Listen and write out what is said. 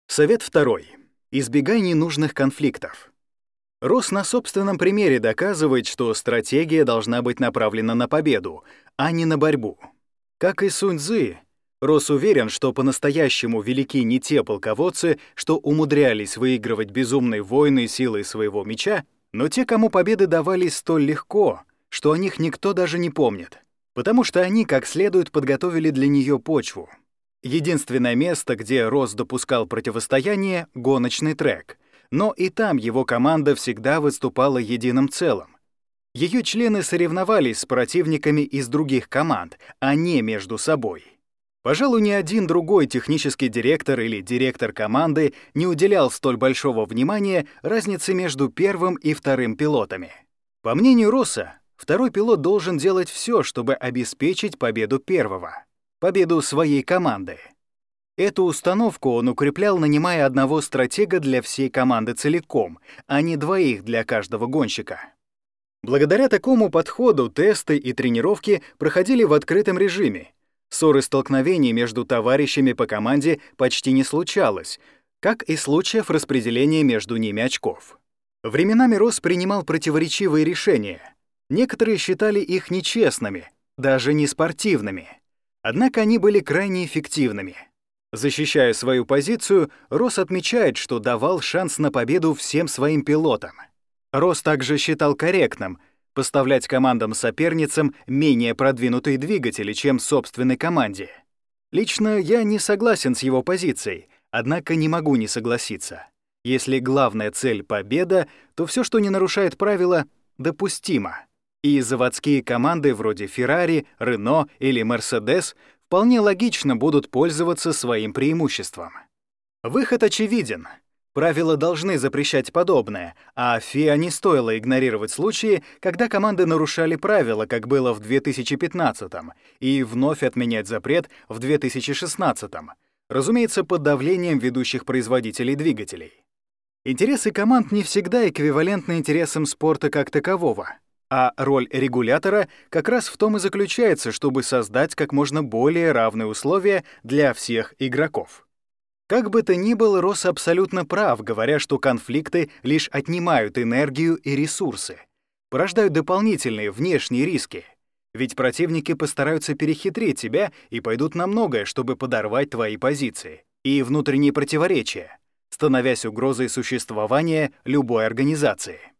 Совет второй. Избегай ненужных конфликтов. Росс на собственном примере доказывает, что стратегия должна быть направлена на победу, а не на борьбу. Как и Сунь Цзы, Росс уверен, что по-настоящему велики не те полководцы, что умудрялись выигрывать безумные войны силой своего меча, но те, кому победы давались столь легко, что о них никто даже не помнит, потому что они как следует подготовили для нее почву. Единственное место, где Росс допускал противостояние — гоночный трек, но и там его команда всегда выступала единым целым. Ее члены соревновались с противниками из других команд, а не между собой. Пожалуй, ни один другой технический директор или директор команды не уделял столь большого внимания разнице между первым и вторым пилотами. По мнению Росса, второй пилот должен делать все, чтобы обеспечить победу первого, победу своей команды. Эту установку он укреплял, нанимая одного стратега для всей команды целиком, а не двоих для каждого гонщика. Благодаря такому подходу тесты и тренировки проходили в открытом режиме. Ссор и столкновений между товарищами по команде почти не случалось, как и случаев распределения между ними очков. Временами Росс принимал противоречивые решения. Некоторые считали их нечестными, даже не спортивными. Однако они были крайне эффективными. Защищая свою позицию, Росс отмечает, что давал шанс на победу всем своим пилотам. Росс также считал корректным поставлять командам-соперницам менее продвинутые двигатели, чем собственной команде. Лично я не согласен с его позицией, однако не могу не согласиться. Если главная цель — победа, то все, что не нарушает правила, допустимо. И заводские команды вроде Ferrari, Renault или Mercedes вполне логично будут пользоваться своим преимуществом. Выход очевиден. Правила должны запрещать подобное, а ФИА не стоило игнорировать случаи, когда команды нарушали правила, как было в 2015-м, и вновь отменять запрет в 2016-м, разумеется, под давлением ведущих производителей двигателей. Интересы команд не всегда эквивалентны интересам спорта как такового, а роль регулятора как раз в том и заключается, чтобы создать как можно более равные условия для всех игроков. Как бы то ни было, Росс абсолютно прав, говоря, что конфликты лишь отнимают энергию и ресурсы, порождают дополнительные внешние риски. Ведь противники постараются перехитрить тебя и пойдут на многое, чтобы подорвать твои позиции и внутренние противоречия, становясь угрозой существования любой организации.